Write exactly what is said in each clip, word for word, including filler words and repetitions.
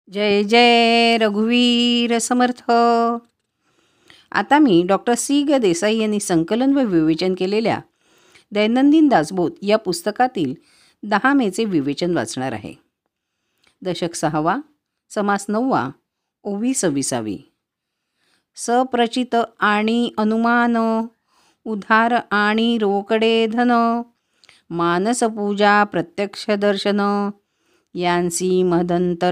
जय जय रघुवीर समर्थ. आता मी doctor C ग देसाई यांनी संकलन व विवेचन केलेल्या दैनंदिन दासबोध या पुस्तकातील दहा मेचे विवेचन वाचणार आहे. दशक सहावा, समास नववा, ओवी सव्वीसावी. सप्रचित आणि अनुमान, उधार आणि रोकडे धन, मानसपूजा प्रत्यक्ष दर्शन, यांसी मदंतर.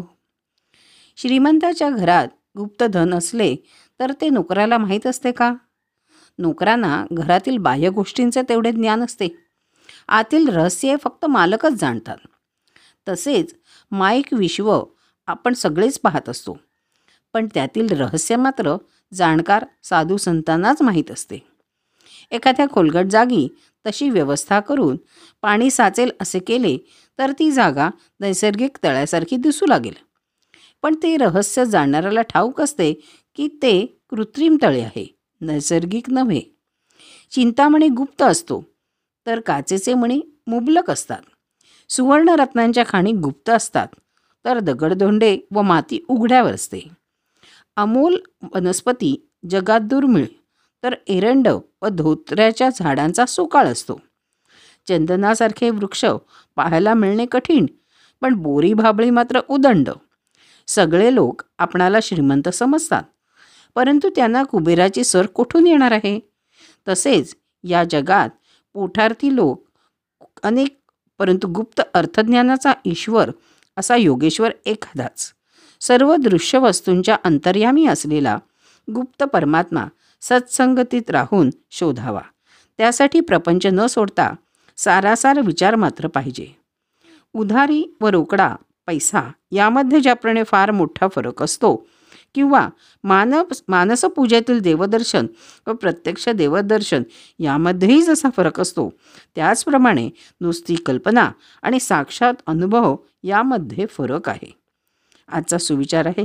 श्रीमंताच्या घरात गुप्तधन असले तर ते नोकराला माहीत असते का? नोकरांना घरातील बाह्य गोष्टींचे तेवढे ज्ञान असते. आतील रहस्य फक्त मालकच जाणतात. तसेच माईक विश्व आपण सगळेच पाहत असतो, पण त्यातील रहस्य मात्र जाणकार साधू संतांनाच माहीत असते. एखाद्या खोलगट जागी तशी व्यवस्था करून पाणी साचेल असे केले तर ती जागा नैसर्गिक तळ्यासारखी दिसू लागेल. पण ते रहस्य जाणणाऱ्याला ठाऊक असते की ते कृत्रिम तळे आहे, नैसर्गिक नव्हे. चिंतामणी गुप्त असतो तर काचेचे मणी मुबलक असतात. सुवर्णरत्नांच्या खाणी गुप्त असतात तर दगडधोंडे व माती उघड्यावर असते. अमोल वनस्पती जगात दुर्मिळ तर एरंड व धोत्र्याच्या झाडांचा सुकाळ असतो. चंदनासारखे वृक्ष पाहायला मिळणे कठीण, पण बोरी भाबळी मात्र उदंड. सगळे लोक आपणाला श्रीमंत समजतात, परंतु त्यांना कुबेराची सर कुठून येणार आहे? तसेच या जगात पोठार्थी लोक अनेक, परंतु गुप्त अर्थज्ञानाचा ईश्वर असा योगेश्वर एखादाच. सर्व दृश्य वस्तूंच्या अंतर्यामी असलेला गुप्त परमात्मा सत्संगतीत राहून शोधावा. त्यासाठी प्रपंच न सोडता सारासार विचार मात्र पाहिजे. उधारी व रोकडा पैसा यामध्ये ज्याप्रमाणे फार मोठा फरक असतो, किंवा मानस मानसपूजेतील देवदर्शन व प्रत्यक्ष देवदर्शन यामध्येही जसा फरक असतो, त्याचप्रमाणे नुसती कल्पना आणि साक्षात अनुभव यामध्ये फरक आहे. आजचा सुविचार आहे,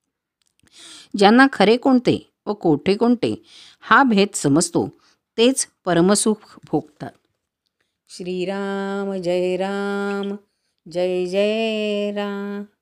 ज्यांना खरे कोणते व खोटे कोणते हा भेद समजतो तेच परमसुख भोगतात. श्रीराम जय राम, जय जय राम.